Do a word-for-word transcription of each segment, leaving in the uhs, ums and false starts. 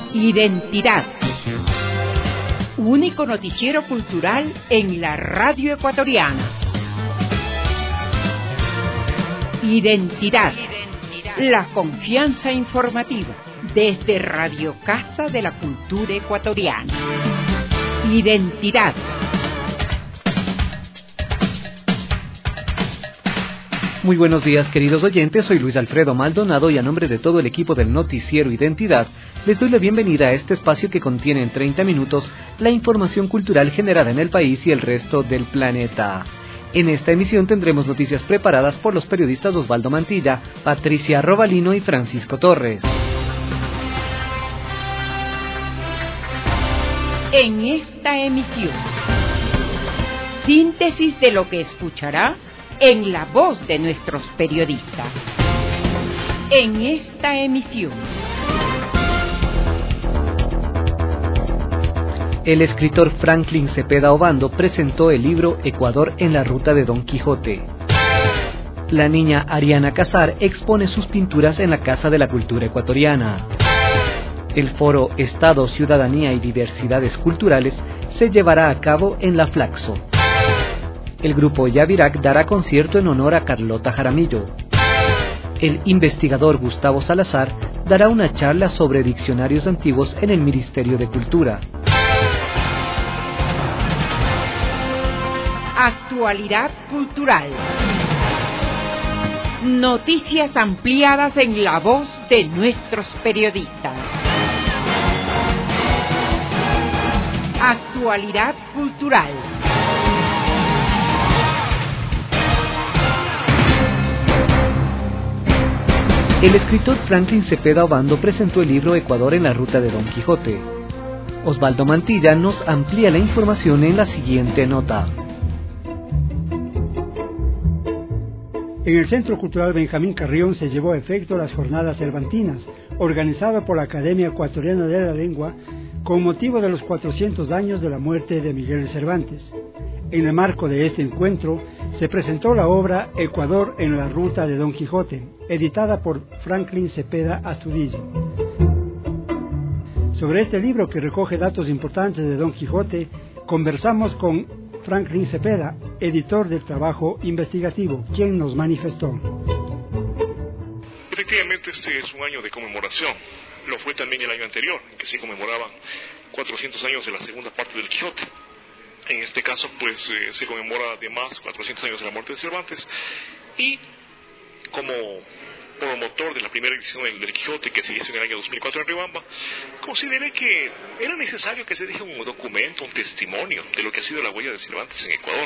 Identidad. Único noticiero cultural en la radio ecuatoriana. Identidad. La confianza informativa desde Radio Casa de la Cultura Ecuatoriana. Identidad. Muy buenos días, queridos oyentes, soy Luis Alfredo Maldonado y a nombre de todo el equipo del noticiero Identidad, les doy la bienvenida a este espacio que contiene en treinta minutos la información cultural generada en el país y el resto del planeta. En esta emisión tendremos noticias preparadas por los periodistas Osvaldo Mantilla, Patricia Robalino y Francisco Torres. En esta emisión, síntesis de lo que escuchará en la voz de nuestros periodistas. En esta emisión, el escritor Franklin Cepeda Obando presentó el libro Ecuador en la ruta de Don Quijote. La niña Ariana Casar expone sus pinturas en la Casa de la Cultura Ecuatoriana. El foro Estado, Ciudadanía y Diversidades Culturales se llevará a cabo en la Flaxo. El grupo Yavirac dará concierto en honor a Carlota Jaramillo. El investigador Gustavo Salazar dará una charla sobre diccionarios antiguos en el Ministerio de Cultura. Actualidad cultural. Noticias ampliadas en la voz de nuestros periodistas. Actualidad cultural. El escritor Franklin Cepeda Obando presentó el libro Ecuador en la ruta de Don Quijote. Osvaldo Mantilla nos amplía la información en la siguiente nota. En el Centro Cultural Benjamín Carrión se llevó a efecto las Jornadas Cervantinas, organizado por la Academia Ecuatoriana de la Lengua, con motivo de los cuatrocientos años de la muerte de Miguel Cervantes. En el marco de este encuentro, se presentó la obra Ecuador en la ruta de Don Quijote, editada por Franklin Cepeda Astudillo. Sobre este libro, que recoge datos importantes de Don Quijote, conversamos con Franklin Cepeda, editor del trabajo investigativo, quien nos manifestó. Efectivamente, este es un año de conmemoración. Lo fue también el año anterior, en que se conmemoraban cuatrocientos años de la segunda parte del Quijote. En este caso, pues, eh, se conmemora además cuatrocientos años de la muerte de Cervantes, y como promotor de la primera edición del, del Quijote, que se hizo en el año dos mil cuatro en Riobamba, consideré que era necesario que se deje un documento, un testimonio de lo que ha sido la huella de Cervantes en Ecuador.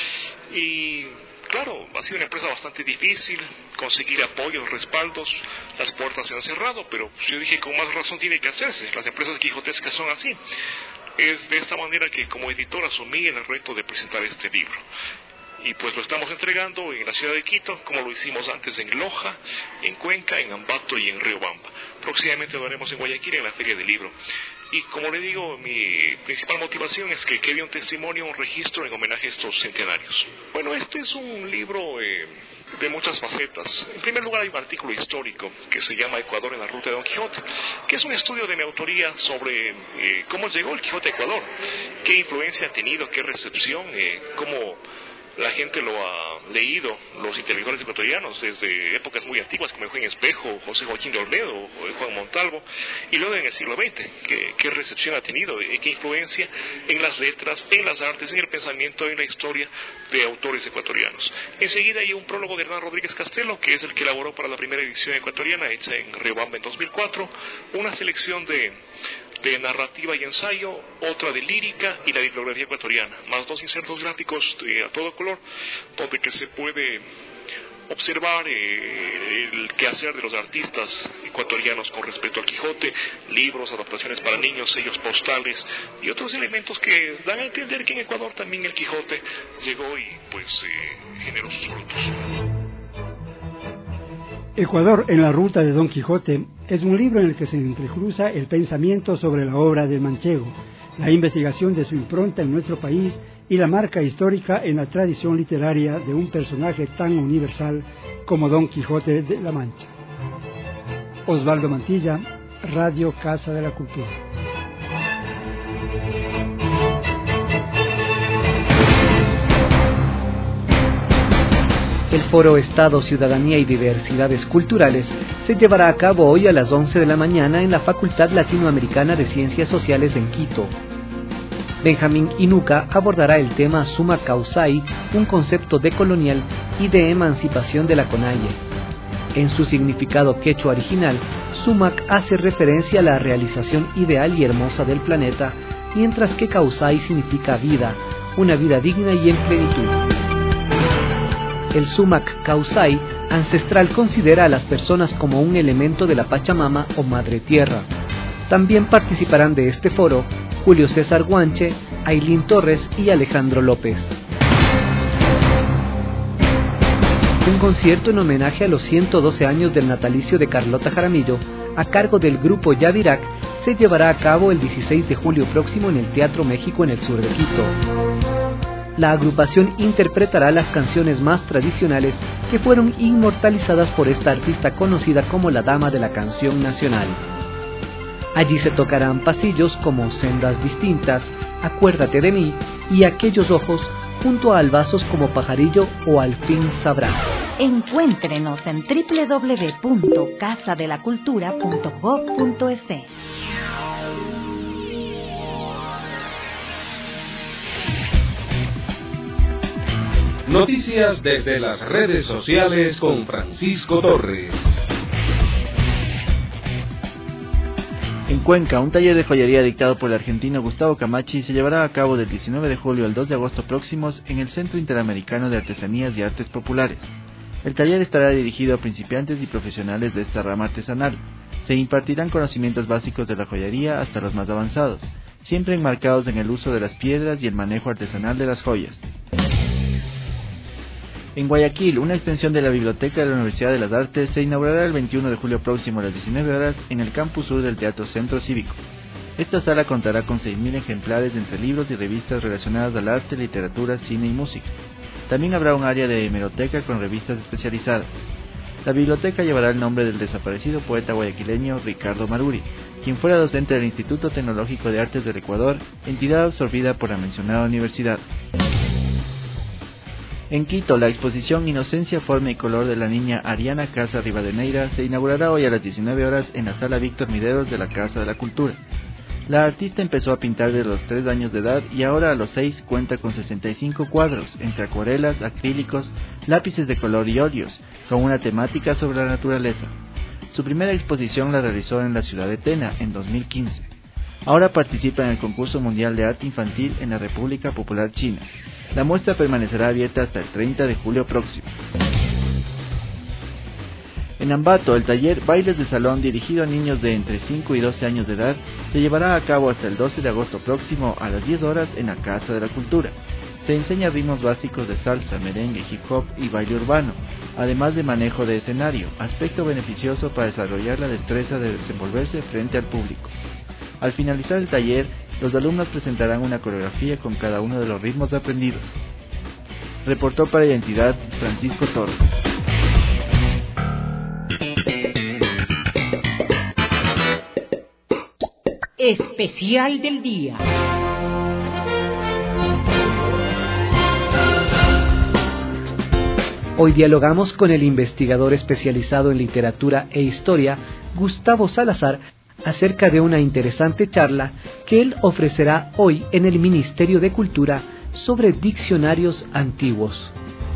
Y claro, ha sido una empresa bastante difícil conseguir apoyos, respaldos, las puertas se han cerrado, pero yo dije, con más razón tiene que hacerse, las empresas quijotescas son así. Es de esta manera que como editor asumí el reto de presentar este libro. Y pues lo estamos entregando en la ciudad de Quito, como lo hicimos antes en Loja, en Cuenca, en Ambato y en Riobamba. Próximamente lo haremos en Guayaquil, en la Feria del Libro. Y como le digo, mi principal motivación es que quede un testimonio, un registro en homenaje a estos centenarios. Bueno, este es un libro eh, de muchas facetas. En primer lugar, hay un artículo histórico que se llama Ecuador en la ruta de Don Quijote, que es un estudio de mi autoría sobre eh, cómo llegó el Quijote a Ecuador, qué influencia ha tenido, qué recepción, eh, cómo la gente lo ha leído, los intelectuales ecuatorianos, desde épocas muy antiguas, como Eugenio Espejo, José Joaquín de Olmedo o Juan Montalvo, y luego en el siglo veinte, qué, qué recepción ha tenido, qué influencia en las letras, en las artes, en el pensamiento, en la historia de autores ecuatorianos. Enseguida hay un prólogo de Hernán Rodríguez Castelo, que es el que elaboró para la primera edición ecuatoriana, hecha en Riobamba en dos mil cuatro, una selección de de narrativa y ensayo, otra de lírica y la bibliografía ecuatoriana, más dos insertos gráficos de, a todo color, donde que se puede observar eh, el quehacer de los artistas ecuatorianos con respecto al Quijote, libros, adaptaciones para niños, sellos postales y otros elementos que dan a entender que en Ecuador también el Quijote llegó y pues eh, generó sus frutos. Ecuador en la ruta de Don Quijote es un libro en el que se entrecruza el pensamiento sobre la obra del manchego, la investigación de su impronta en nuestro país y la marca histórica en la tradición literaria de un personaje tan universal como Don Quijote de la Mancha. Osvaldo Mantilla, Radio Casa de la Cultura. El Foro Estado, Ciudadanía y Diversidades Culturales se llevará a cabo hoy a las once de la mañana en la Facultad Latinoamericana de Ciencias Sociales en Quito. Benjamín Inuca abordará el tema Suma Causai, un concepto decolonial y de emancipación de la Conalle. En su significado quechua original, Sumac hace referencia a la realización ideal y hermosa del planeta, mientras que Causai significa vida, una vida digna y en plenitud. El Sumac Causai ancestral considera a las personas como un elemento de la Pachamama o Madre Tierra. También participarán de este foro Julio César Guanche, Ailín Torres y Alejandro López. Un concierto en homenaje a los ciento doce años del natalicio de Carlota Jaramillo, a cargo del grupo Yavirac, se llevará a cabo el dieciséis de julio próximo en el Teatro México en el sur de Quito. La agrupación interpretará las canciones más tradicionales que fueron inmortalizadas por esta artista conocida como la Dama de la Canción Nacional. Allí se tocarán pasillos como Sendas Distintas, Acuérdate de mí y Aquellos Ojos, junto a albazos como Pajarillo o Al fin sabrás. Encuéntrenos en doble u doble u doble u punto casa de la cultura punto gob punto es. Noticias desde las redes sociales con Francisco Torres. En Cuenca, un taller de joyería dictado por el argentino Gustavo Camachi se llevará a cabo del diecinueve de julio al dos de agosto próximos en el Centro Interamericano de Artesanías y Artes Populares. El taller estará dirigido a principiantes y profesionales de esta rama artesanal. Se impartirán conocimientos básicos de la joyería hasta los más avanzados, siempre enmarcados en el uso de las piedras y el manejo artesanal de las joyas. En Guayaquil, una extensión de la Biblioteca de la Universidad de las Artes se inaugurará el veintiuno de julio próximo a las diecinueve horas en el campus sur del Teatro Centro Cívico. Esta sala contará con seis mil ejemplares de entre libros y revistas relacionadas al arte, literatura, cine y música. También habrá un área de hemeroteca con revistas especializadas. La biblioteca llevará el nombre del desaparecido poeta guayaquileño Ricardo Maruri, quien fuera docente del Instituto Tecnológico de Artes del Ecuador, entidad absorbida por la mencionada universidad. En Quito, la exposición Inocencia, Forma y Color de la niña Ariana Casa Rivadeneira se inaugurará hoy a las diecinueve horas en la Sala Víctor Mideros de la Casa de la Cultura. La artista empezó a pintar desde los tres años de edad y ahora a los seis cuenta con sesenta y cinco cuadros, entre acuarelas, acrílicos, lápices de color y óleos, con una temática sobre la naturaleza. Su primera exposición la realizó en la ciudad de Tena en dos mil quince. Ahora participa en el Concurso Mundial de Arte Infantil en la República Popular China. La muestra permanecerá abierta hasta el treinta de julio próximo. En Ambato, el taller Bailes de Salón dirigido a niños de entre cinco y doce años de edad se llevará a cabo hasta el doce de agosto próximo a las diez horas en la Casa de la Cultura. Se enseña ritmos básicos de salsa, merengue, hip hop y baile urbano, además de manejo de escenario, aspecto beneficioso para desarrollar la destreza de desenvolverse frente al público. Al finalizar el taller, los alumnos presentarán una coreografía con cada uno de los ritmos aprendidos. Reportó para Identidad Francisco Torres. Especial del día. Hoy dialogamos con el investigador especializado en literatura e historia, Gustavo Salazar, acerca de una interesante charla que él ofrecerá hoy en el Ministerio de Cultura sobre diccionarios antiguos.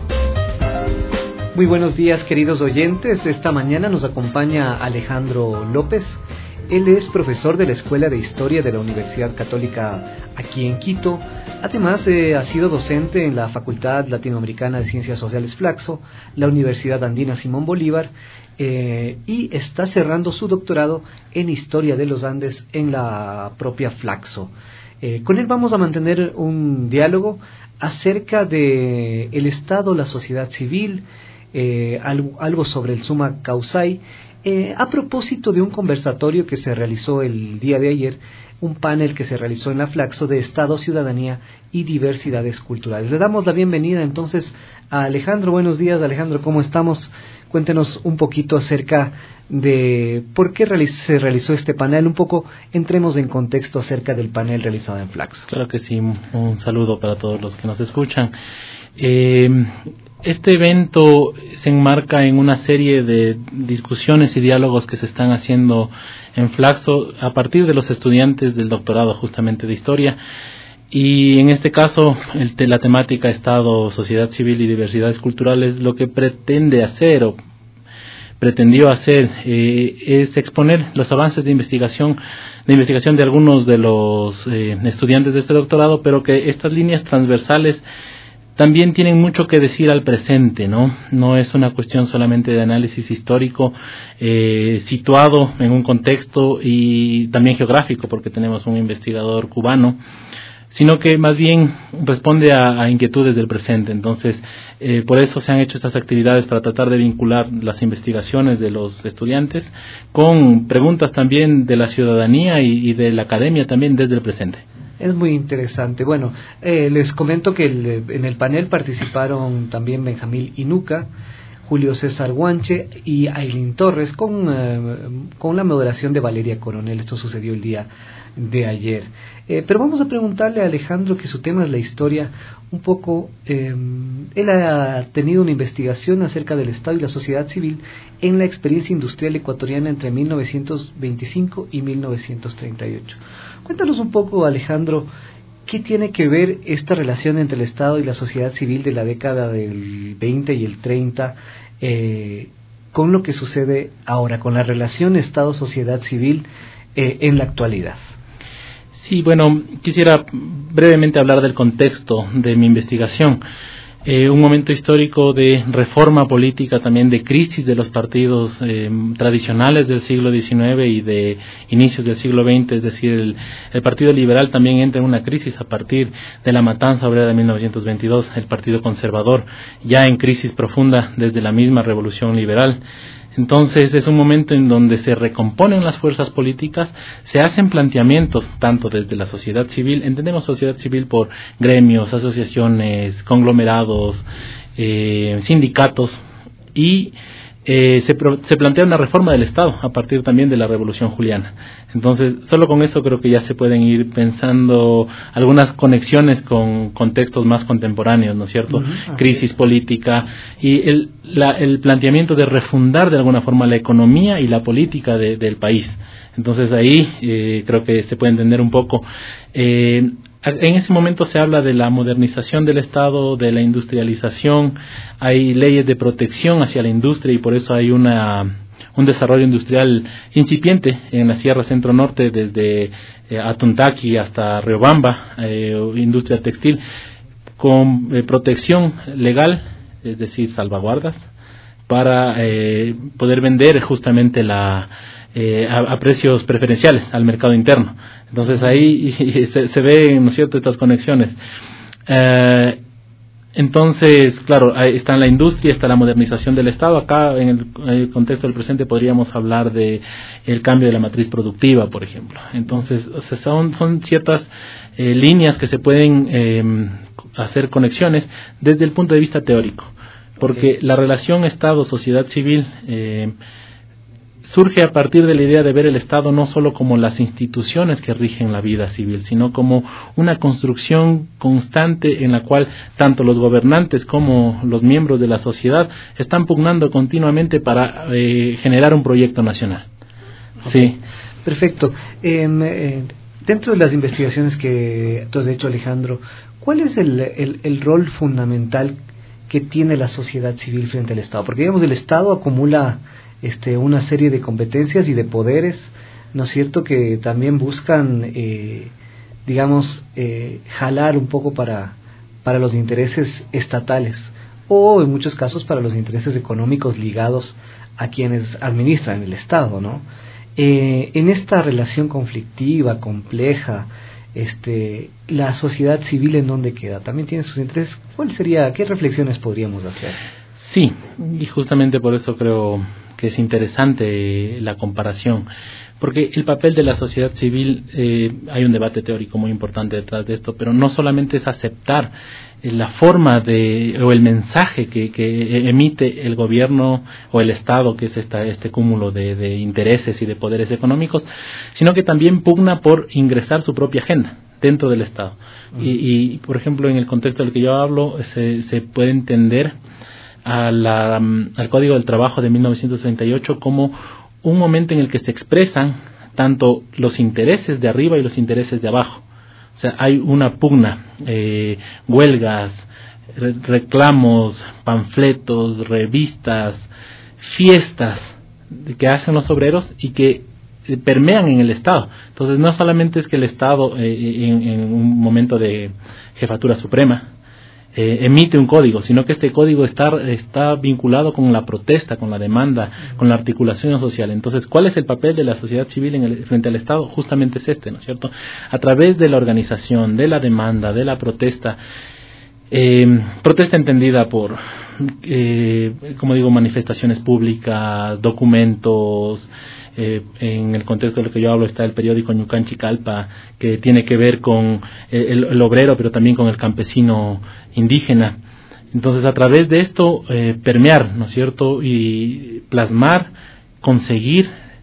Muy buenos días, queridos oyentes. Esta mañana nos acompaña Alejandro López. Él es profesor de la Escuela de Historia de la Universidad Católica aquí en Quito. Además, eh, ha sido docente en la Facultad Latinoamericana de Ciencias Sociales Flaxo, la Universidad Andina Simón Bolívar, eh, y está cerrando su doctorado en Historia de los Andes en la propia Flaxo. Eh, con él vamos a mantener un diálogo acerca de el Estado, la sociedad civil, eh, algo, algo sobre el Suma Causai Eh, a propósito de un conversatorio que se realizó el día de ayer, un panel que se realizó en la Flaxo de Estado, Ciudadanía y Diversidades Culturales. Le damos la bienvenida entonces a Alejandro. Buenos días, Alejandro, ¿cómo estamos? Cuéntenos un poquito acerca de por qué se realizó este panel. Un poco entremos en contexto acerca del panel realizado en Flaxo. Claro que sí, un saludo para todos los que nos escuchan. Eh, este evento se enmarca en una serie de discusiones y diálogos que se están haciendo en Flaxo a partir de los estudiantes del doctorado justamente de Historia. Y en este caso, el, de la temática Estado, Sociedad Civil y Diversidades Culturales, lo que pretende hacer o pretendió hacer eh, es exponer los avances de investigación de investigación de algunos de los eh, estudiantes de este doctorado, pero que estas líneas transversales también tienen mucho que decir al presente, ¿no? No es una cuestión solamente de análisis histórico eh, situado en un contexto y también geográfico, porque tenemos un investigador cubano, sino que más bien responde a, a inquietudes del presente. Entonces, eh, por eso se han hecho estas actividades para tratar de vincular las investigaciones de los estudiantes con preguntas también de la ciudadanía y, y de la academia también desde el presente. Es muy interesante. Bueno, eh, les comento que el, en el panel participaron también Benjamín Inuca, Julio César Guanche y Ailín Torres, con, eh, con la moderación de Valeria Coronel. Esto sucedió el día de ayer. Eh, pero vamos a preguntarle a Alejandro, que su tema es la historia, un poco. Eh, él ha tenido una investigación acerca del Estado y la sociedad civil en la experiencia industrial ecuatoriana entre mil novecientos veinticinco y mil novecientos treinta y ocho. Cuéntanos un poco, Alejandro, ¿qué tiene que ver esta relación entre el Estado y la sociedad civil de la década del veinte y el treinta eh, con lo que sucede ahora, con la relación Estado-sociedad civil eh, en la actualidad? Sí, bueno, quisiera brevemente hablar del contexto de mi investigación. Eh, un momento histórico de reforma política, también de crisis de los partidos eh, tradicionales del siglo diecinueve y de inicios del siglo veinte, es decir, el, el Partido Liberal también entra en una crisis a partir de la matanza obrera de mil novecientos veintidós, el Partido Conservador ya en crisis profunda desde la misma Revolución Liberal. Entonces es un momento en donde se recomponen las fuerzas políticas, se hacen planteamientos tanto desde la sociedad civil, entendemos sociedad civil por gremios, asociaciones, conglomerados, eh, sindicatos, y eh, se, pro, se plantea una reforma del Estado a partir también de la Revolución Juliana. Entonces, solo con eso creo que ya se pueden ir pensando algunas conexiones con contextos más contemporáneos, ¿no es cierto? Uh-huh, Crisis es. política y el, la, el planteamiento de refundar de alguna forma la economía y la política de, del país. Entonces ahí eh, creo que se puede entender un poco. Eh, en ese momento se habla de la modernización del Estado, de la industrialización, hay leyes de protección hacia la industria y por eso hay una... un desarrollo industrial incipiente en la Sierra Centro-Norte, desde eh, Atuntaqui hasta Riobamba, eh, industria textil, con eh, protección legal, es decir, salvaguardas, para eh, poder vender justamente la eh, a, a precios preferenciales al mercado interno. Entonces ahí se, se ven, ¿no es cierto?, estas conexiones. Eh, Entonces, claro, ahí está la industria, está la modernización del Estado. Acá, en el, en el contexto del presente, podríamos hablar de el cambio de la matriz productiva, por ejemplo. Entonces, o sea, son, son ciertas eh, líneas que se pueden eh, hacer conexiones desde el punto de vista teórico, porque okay. la relación Estado-sociedad civil eh, surge a partir de la idea de ver el Estado no solo como las instituciones que rigen la vida civil, sino como una construcción constante en la cual tanto los gobernantes como los miembros de la sociedad están pugnando continuamente para eh, generar un proyecto nacional. Okay. Sí. Perfecto. Eh, eh, dentro de las investigaciones que tú has hecho, Alejandro, ¿cuál es el, el, el rol fundamental que tiene la sociedad civil frente al Estado? Porque, digamos, el Estado acumula Este, una serie de competencias y de poderes, ¿no es cierto?, que también buscan, eh, digamos, eh, jalar un poco para, para los intereses estatales o en muchos casos para los intereses económicos ligados a quienes administran el Estado, ¿no? Eh, en esta relación conflictiva, compleja, este, la sociedad civil, ¿en dónde queda? ¿También tiene sus intereses? ¿Cuál sería, qué reflexiones podríamos hacer? Sí, y justamente por eso creo que es interesante la comparación, porque el papel de la sociedad civil, eh, hay un debate teórico muy importante detrás de esto, pero no solamente es aceptar la forma de o el mensaje que, que emite el gobierno o el Estado, que es esta, este cúmulo de, de intereses y de poderes económicos, sino que también pugna por ingresar su propia agenda dentro del Estado. Uh-huh. Y, y, por ejemplo, en el contexto del que yo hablo, se, se puede entender a la, al Código del Trabajo de mil novecientos treinta y ocho como un momento en el que se expresan tanto los intereses de arriba y los intereses de abajo. O sea, hay una pugna, eh, huelgas, re- reclamos, panfletos, revistas, fiestas que hacen los obreros y que eh, permean en el Estado. Entonces, no solamente es que el Estado, eh, en, en un momento de jefatura suprema, Eh, emite un código, sino que este código está, está vinculado con la protesta, con la demanda, con la articulación social. Entonces, ¿cuál es el papel de la sociedad civil en el, frente al Estado? Justamente es este, ¿no es cierto? A través de la organización, de la demanda, de la protesta, eh, protesta entendida por, eh, como digo, manifestaciones públicas, documentos. Eh, en el contexto de lo que yo hablo está el periódico Ñucanchi Calpa, que tiene que ver con el, el obrero, pero también con el campesino indígena. Entonces, a través de esto, eh, permear, ¿no es cierto?, y plasmar, conseguir,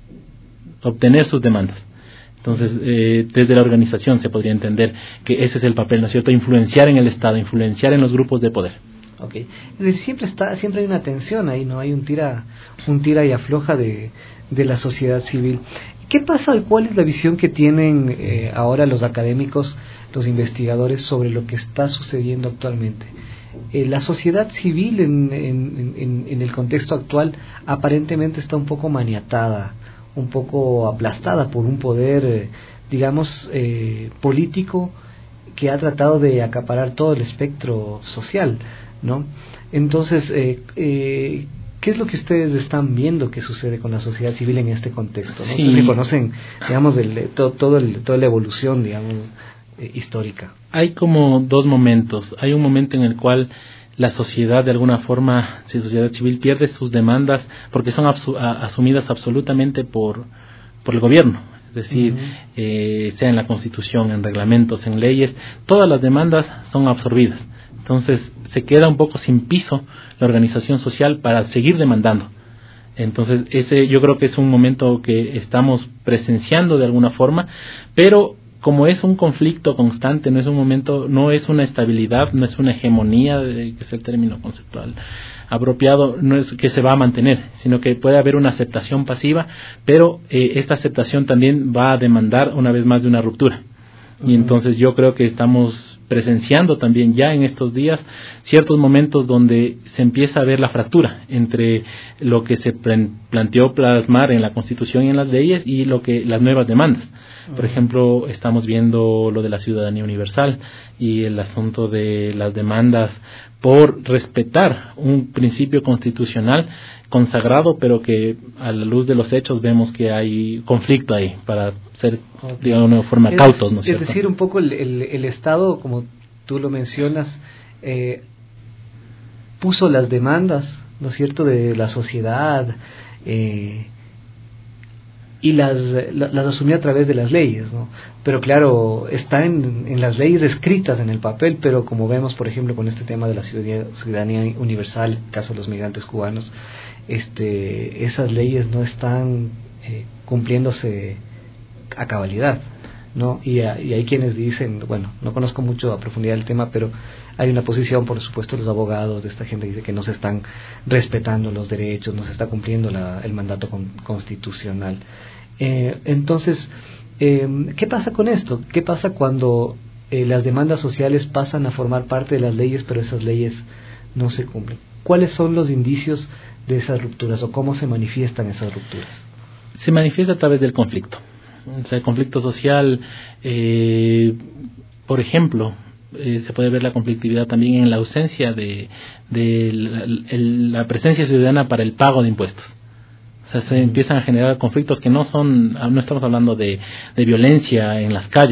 obtener sus demandas. Entonces, eh, desde la organización se podría entender que ese es el papel, ¿no es cierto?, influenciar en el Estado, influenciar en los grupos de poder. Okay. Siempre está, siempre hay una tensión ahí, ¿no? Hay un tira, un tira y afloja de, de la sociedad civil. ¿Qué pasa? ¿Cuál es la visión que tienen eh, ahora los académicos, los investigadores sobre lo que está sucediendo actualmente? Eh, la sociedad civil en, en, en, en el contexto actual aparentemente está un poco maniatada, un poco aplastada por un poder, eh, digamos, eh, político que ha tratado de acaparar todo el espectro social, ¿no? Entonces, eh, eh, ¿qué es lo que ustedes están viendo que sucede con la sociedad civil en este contexto, ¿no? Sí. Ustedes conocen, digamos, el, todo, todo el, toda la evolución, digamos, eh, histórica. Hay como dos momentos. Hay un momento en el cual la sociedad, de alguna forma, si la sociedad civil pierde sus demandas porque son absu- a, asumidas absolutamente por, por el gobierno. Es decir, uh-huh. eh, sea en la Constitución, en reglamentos, en leyes, todas las demandas son absorbidas. Entonces, se queda un poco sin piso la organización social para seguir demandando. Entonces, ese yo creo que es un momento que estamos presenciando de alguna forma, pero como es un conflicto constante, no es un momento, no es una estabilidad, no es una hegemonía, que es el término conceptual apropiado, no es que se va a mantener, sino que puede haber una aceptación pasiva, pero eh, esta aceptación también va a demandar una vez más de una ruptura. Y entonces yo creo que estamos presenciando también ya en estos días ciertos momentos donde se empieza a ver la fractura entre lo que se planteó plasmar en la Constitución y en las leyes y lo que las nuevas demandas. Por ejemplo, estamos viendo lo de la ciudadanía universal y el asunto de las demandas por respetar un principio constitucional consagrado, pero que a la luz de los hechos vemos que hay conflicto ahí, para ser, okay. digamos, de una forma es, cautos, ¿no es cierto? Es decir, un poco el, el, el Estado, como tú lo mencionas, eh, puso las demandas, ¿no es cierto?, de la sociedad, eh, y las, las, las asumió a través de las leyes, ¿no? Pero claro, está en, en las leyes escritas en el papel, pero como vemos, por ejemplo, con este tema de la ciudadanía, ciudadanía universal, caso de los migrantes cubanos, este, esas leyes no están eh, cumpliéndose a cabalidad, ¿no? Y, a, y hay quienes dicen, bueno, no conozco mucho a profundidad el tema, pero hay una posición, por supuesto, los abogados de esta gente dice que no se están respetando los derechos, no se está cumpliendo la, el mandato con, constitucional. Eh, entonces, eh, ¿qué pasa con esto? ¿Qué pasa cuando eh, las demandas sociales pasan a formar parte de las leyes, pero esas leyes no se cumplen? ¿Cuáles son los indicios de esas rupturas o cómo se manifiestan esas rupturas? Se manifiesta a través del conflicto. O sea, el conflicto social, eh, por ejemplo, eh, se puede ver la conflictividad también en la ausencia de, de la, el, la presencia ciudadana para el pago de impuestos. O sea, se empiezan a generar conflictos que no son, no estamos hablando de, de violencia en las calles,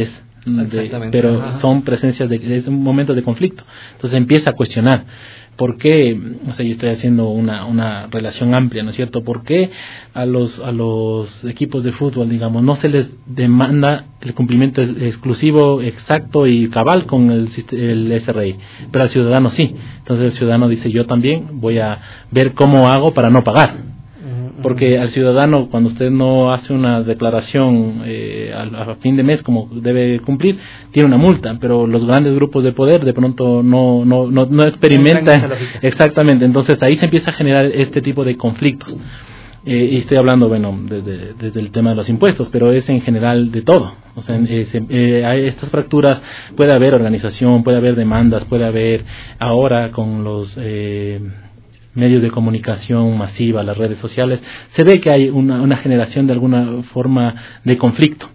de, pero Ajá. son presencias de, es un momento de conflicto. Entonces empieza a cuestionar por qué, o sea, yo estoy haciendo una, una relación amplia, ¿no es cierto? ¿Por qué a los, a los equipos de fútbol, digamos, no se les demanda el cumplimiento exclusivo, exacto y cabal con el, el S R I, pero al ciudadano sí? Entonces el ciudadano dice, yo también voy a ver cómo hago para no pagar. Porque al ciudadano, cuando usted no hace una declaración eh, a, a fin de mes como debe cumplir, tiene una multa, pero los grandes grupos de poder de pronto no no no, no experimentan exactamente. Entonces ahí se empieza a generar este tipo de conflictos. Eh, y estoy hablando, bueno, desde, desde el tema de los impuestos, pero es en general de todo. O sea, es, eh, hay estas fracturas, puede haber organización, puede haber demandas, puede haber ahora con los... Eh, medios de comunicación masiva, las redes sociales, se ve que hay una, una generación de alguna forma de conflicto.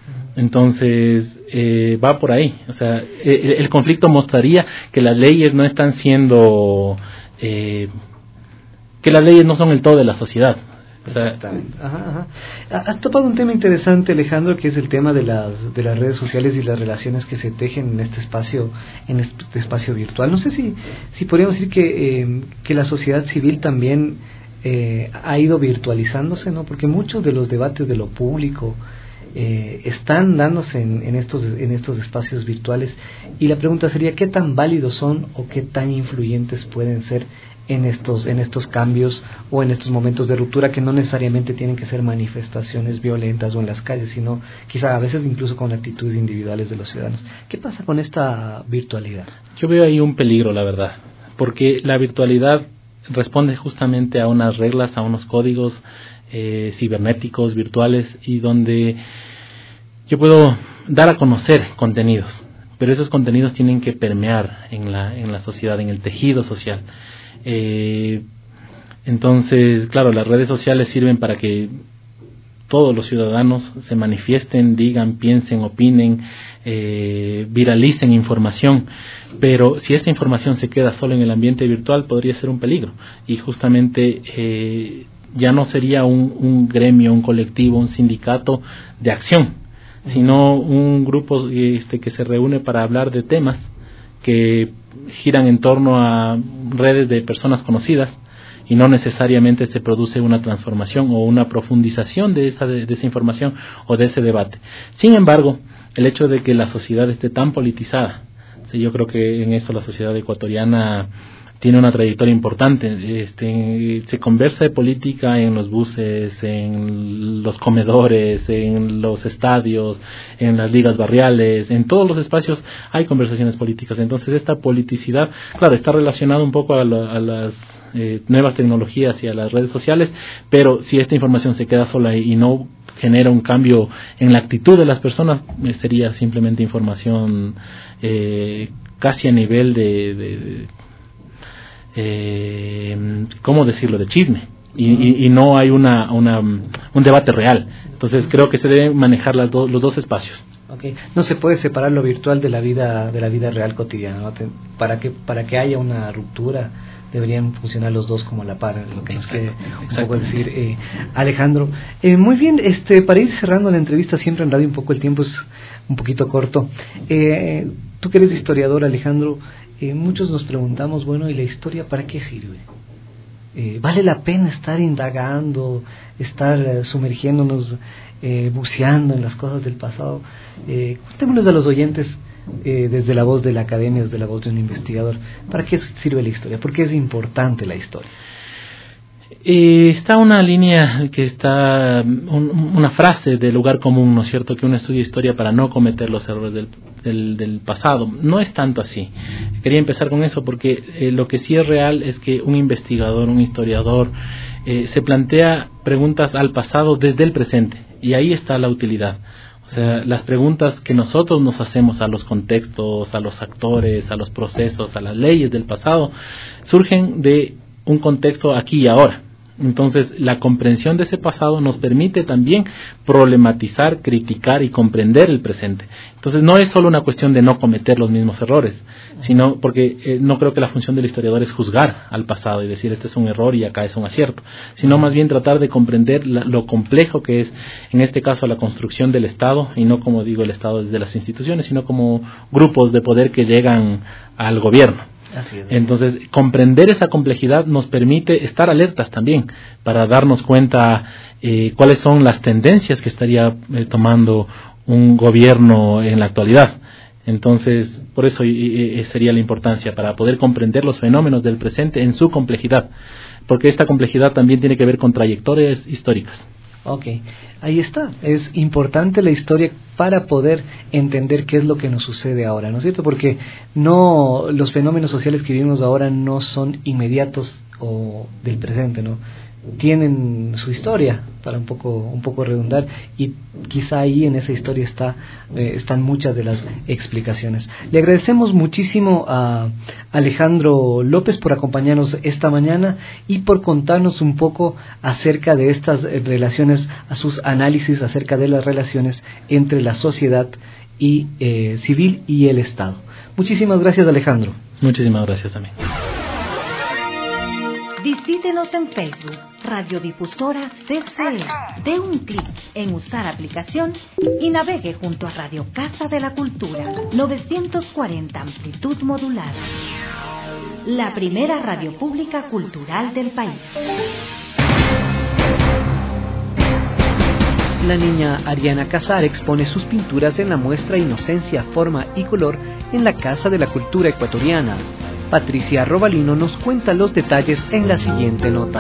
Entonces, eh, va por ahí. O sea, el, el conflicto mostraría que las leyes no están siendo... Eh, que las leyes no son el todo de la sociedad. O sea, Exactamente. Ajá, ajá. Has topado un tema interesante, Alejandro, que es el tema de las de las redes sociales y las relaciones que se tejen en este espacio en este espacio virtual. No sé si si podríamos decir que eh, que la sociedad civil también eh, ha ido virtualizándose, ¿no? Porque muchos de los debates de lo público eh, están dándose en, en estos en estos espacios virtuales, y la pregunta sería qué tan válidos son o qué tan influyentes pueden ser en estos en estos cambios o en estos momentos de ruptura, que no necesariamente tienen que ser manifestaciones violentas o en las calles, sino quizá a veces incluso con actitudes individuales de los ciudadanos. ¿Qué pasa con esta virtualidad? Yo veo ahí un peligro, la verdad, porque la virtualidad responde justamente a unas reglas, a unos códigos eh, cibernéticos, virtuales, y donde yo puedo dar a conocer contenidos, pero esos contenidos tienen que permear en la en la sociedad, en el tejido social. Eh, entonces, claro, las redes sociales sirven para que todos los ciudadanos se manifiesten, digan, piensen, opinen, eh, viralicen información, pero si esta información se queda solo en el ambiente virtual podría ser un peligro, y justamente eh, ya no sería un, un gremio, un colectivo, un sindicato de acción, sino un grupo este, que se reúne para hablar de temas que giran en torno a redes de personas conocidas, y no necesariamente se produce una transformación o una profundización de esa, de, de esa información o de ese debate. Sin embargo, el hecho de que la sociedad esté tan politizada, sí, yo creo que en eso la sociedad ecuatoriana tiene una trayectoria importante. Este, se conversa de política en los buses, en los comedores, en los estadios, en las ligas barriales, en todos los espacios hay conversaciones políticas. Entonces esta politicidad, claro, está relacionada un poco a, la, a las eh, nuevas tecnologías y a las redes sociales, pero si esta información se queda sola y no genera un cambio en la actitud de las personas, eh, sería simplemente información eh, casi a nivel de... de, de Eh, ¿cómo decirlo?, de chisme, y, y, y no hay una, una un debate real. Entonces creo que se deben manejar las do, los dos espacios. Okay. No se puede separar lo virtual de la vida de la vida real cotidiana, ¿no? Para que para que haya una ruptura deberían funcionar los dos como a la par, lo que nos quiere un poco decir eh, Alejandro. Eh, muy bien, este para ir cerrando la entrevista, siempre en radio un poco el tiempo es un poquito corto. Eh, tú que eres historiador, Alejandro, Eh, muchos nos preguntamos, bueno, ¿y la historia para qué sirve? Eh, ¿Vale la pena estar indagando, estar eh, sumergiéndonos, eh, buceando en las cosas del pasado? Eh, cuéntenos a los oyentes, eh, desde la voz de la academia, desde la voz de un investigador, ¿para qué sirve la historia? ¿Por qué es importante la historia? Eh, está una línea que está, un, una frase de lugar común, ¿no es cierto?, que uno estudia historia para no cometer los errores del, del, del pasado. No es tanto así. Quería empezar con eso porque eh, lo que sí es real es que un investigador, un historiador, eh, se plantea preguntas al pasado desde el presente, y ahí está la utilidad. O sea, las preguntas que nosotros nos hacemos a los contextos, a los actores, a los procesos, a las leyes del pasado, surgen de un contexto aquí y ahora. Entonces, la comprensión de ese pasado nos permite también problematizar, criticar y comprender el presente. Entonces, no es solo una cuestión de no cometer los mismos errores, sino porque eh, no creo que la función del historiador es juzgar al pasado y decir este es un error y acá es un acierto, sino más bien tratar de comprender la, lo complejo que es, en este caso, la construcción del Estado, y no como digo el Estado desde las instituciones, sino como grupos de poder que llegan al gobierno. Así es. Entonces, comprender esa complejidad nos permite estar alertas también para darnos cuenta eh, cuáles son las tendencias que estaría eh, tomando un gobierno en la actualidad. Entonces, por eso eh, eh, sería la importancia para poder comprender los fenómenos del presente en su complejidad, porque esta complejidad también tiene que ver con trayectorias históricas. Ok, ahí está. Es importante la historia para poder entender qué es lo que nos sucede ahora, ¿no es cierto? Porque no, los fenómenos sociales que vivimos ahora no son inmediatos o del presente, ¿no? Tienen su historia, para un poco un poco redundar, y quizá ahí en esa historia está eh, están muchas de las explicaciones. Le agradecemos muchísimo a Alejandro López por acompañarnos esta mañana y por contarnos un poco acerca de estas relaciones, a sus análisis acerca de las relaciones entre la sociedad y eh, civil y el Estado. Muchísimas gracias, Alejandro. Muchísimas gracias también. Visítenos en Facebook, Radiodifusora C C E. Dé un clic en Usar aplicación y navegue junto a Radio Casa de la Cultura, novecientos cuarenta amplitud modulada. La primera radio pública cultural del país. La niña Ariana Casar expone sus pinturas en la muestra Inocencia, Forma y Color en la Casa de la Cultura Ecuatoriana. Patricia Robalino nos cuenta los detalles en la siguiente nota.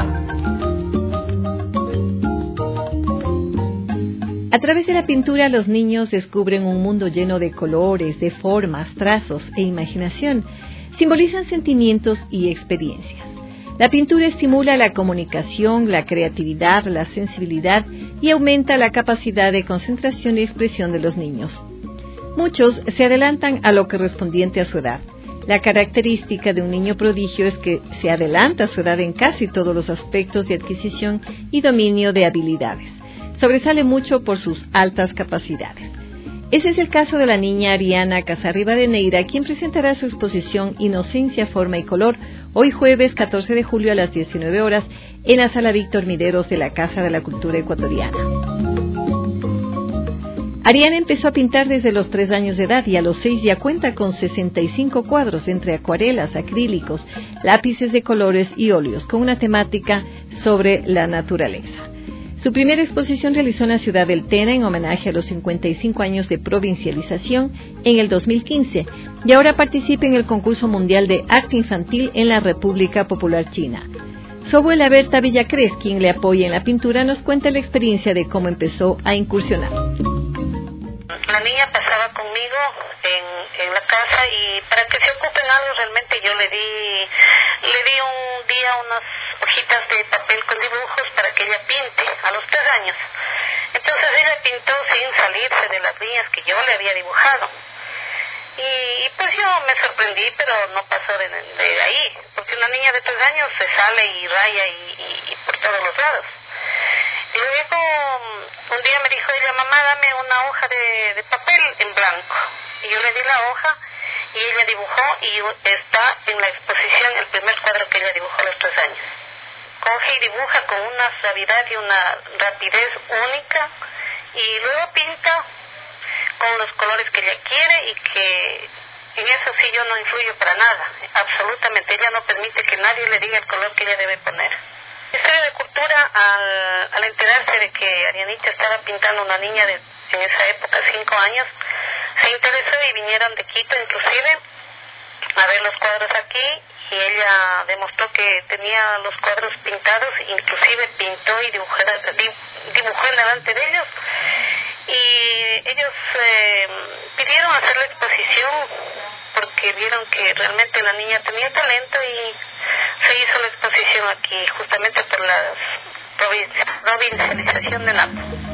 A través de la pintura, los niños descubren un mundo lleno de colores, de formas, trazos e imaginación. Simbolizan sentimientos y experiencias. La pintura estimula la comunicación, la creatividad, la sensibilidad y aumenta la capacidad de concentración y expresión de los niños. Muchos se adelantan a lo correspondiente a su edad. La característica de un niño prodigio es que se adelanta a su edad en casi todos los aspectos de adquisición y dominio de habilidades. Sobresale mucho por sus altas capacidades. Ese es el caso de la niña Ariana Casar Rivadeneira, quien presentará su exposición Inocencia, Forma y Color hoy jueves catorce de julio a las diecinueve horas en la Sala Víctor Mideros de la Casa de la Cultura Ecuatoriana. Ariana empezó a pintar desde los tres años de edad y a los seis ya cuenta con sesenta y cinco cuadros entre acuarelas, acrílicos, lápices de colores y óleos, con una temática sobre la naturaleza. Su primera exposición realizó en la ciudad del Tena en homenaje a los cincuenta y cinco años de provincialización en el dos mil quince y ahora participa en el concurso mundial de arte infantil en la República Popular China. Su abuela Berta Villacrés, quien le apoya en la pintura, nos cuenta la experiencia de cómo empezó a incursionar. La niña pasaba conmigo en, en la casa y para que se ocupe en algo realmente yo le di le di un día unas hojitas de papel con dibujos para que ella pinte a los tres años. Entonces ella pintó sin salirse de las líneas que yo le había dibujado. Y, y pues yo me sorprendí, pero no pasó de, de ahí, porque una niña de tres años se sale y raya y, y, y por todos los lados. Luego, un día me dijo ella, mamá, dame una hoja de, de papel en blanco. Y yo le di la hoja y ella dibujó y está en la exposición el primer cuadro que ella dibujó a los tres años. Coge y dibuja con una suavidad y una rapidez única y luego pinta con los colores que ella quiere y que en eso sí yo no influyo para nada, absolutamente. Ella no permite que nadie le diga el color que ella debe poner. Historia de Cultura, al, al enterarse de que Arianita estaba pintando una niña de, en esa época, cinco años, se interesó y vinieron de Quito inclusive a ver los cuadros aquí y ella demostró que tenía los cuadros pintados, inclusive pintó y dibujó, dibujó delante de ellos y ellos eh, pidieron hacer la exposición porque vieron que realmente la niña tenía talento y se hizo la exposición aquí justamente por la provincialización del Napo.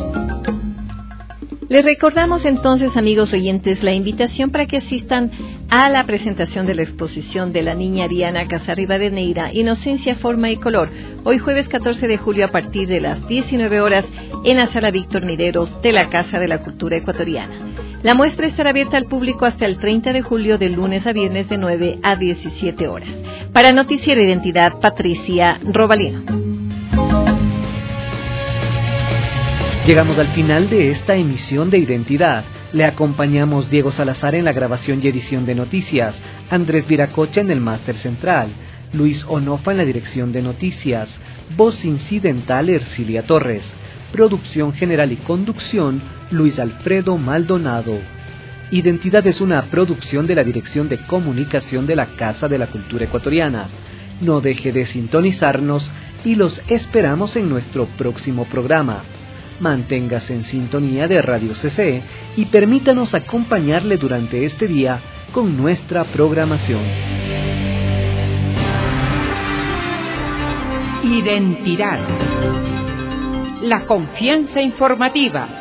Les recordamos entonces, amigos oyentes, la invitación para que asistan a la presentación de la exposición de la niña Ariana Casar Rivadeneira, Inocencia, Forma y Color, hoy jueves catorce de julio a partir de las diecinueve horas en la Sala Víctor Mideros de la Casa de la Cultura Ecuatoriana. La muestra estará abierta al público hasta el treinta de julio, de lunes a viernes de nueve a diecisiete horas. Para Noticiero Identidad, Patricia Robalino. Llegamos al final de esta emisión de Identidad. Le acompañamos Diego Salazar en la grabación y edición de noticias, Andrés Viracocha en el máster central, Luis Onofa en la dirección de noticias, voz incidental Ercilia Torres, producción general y conducción Luis Alfredo Maldonado. Identidad es una producción de la Dirección de Comunicación de la Casa de la Cultura Ecuatoriana. No deje de sintonizarnos y los esperamos en nuestro próximo programa. Manténgase en sintonía de Radio C C y permítanos acompañarle durante este día con nuestra programación. Identidad. La confianza informativa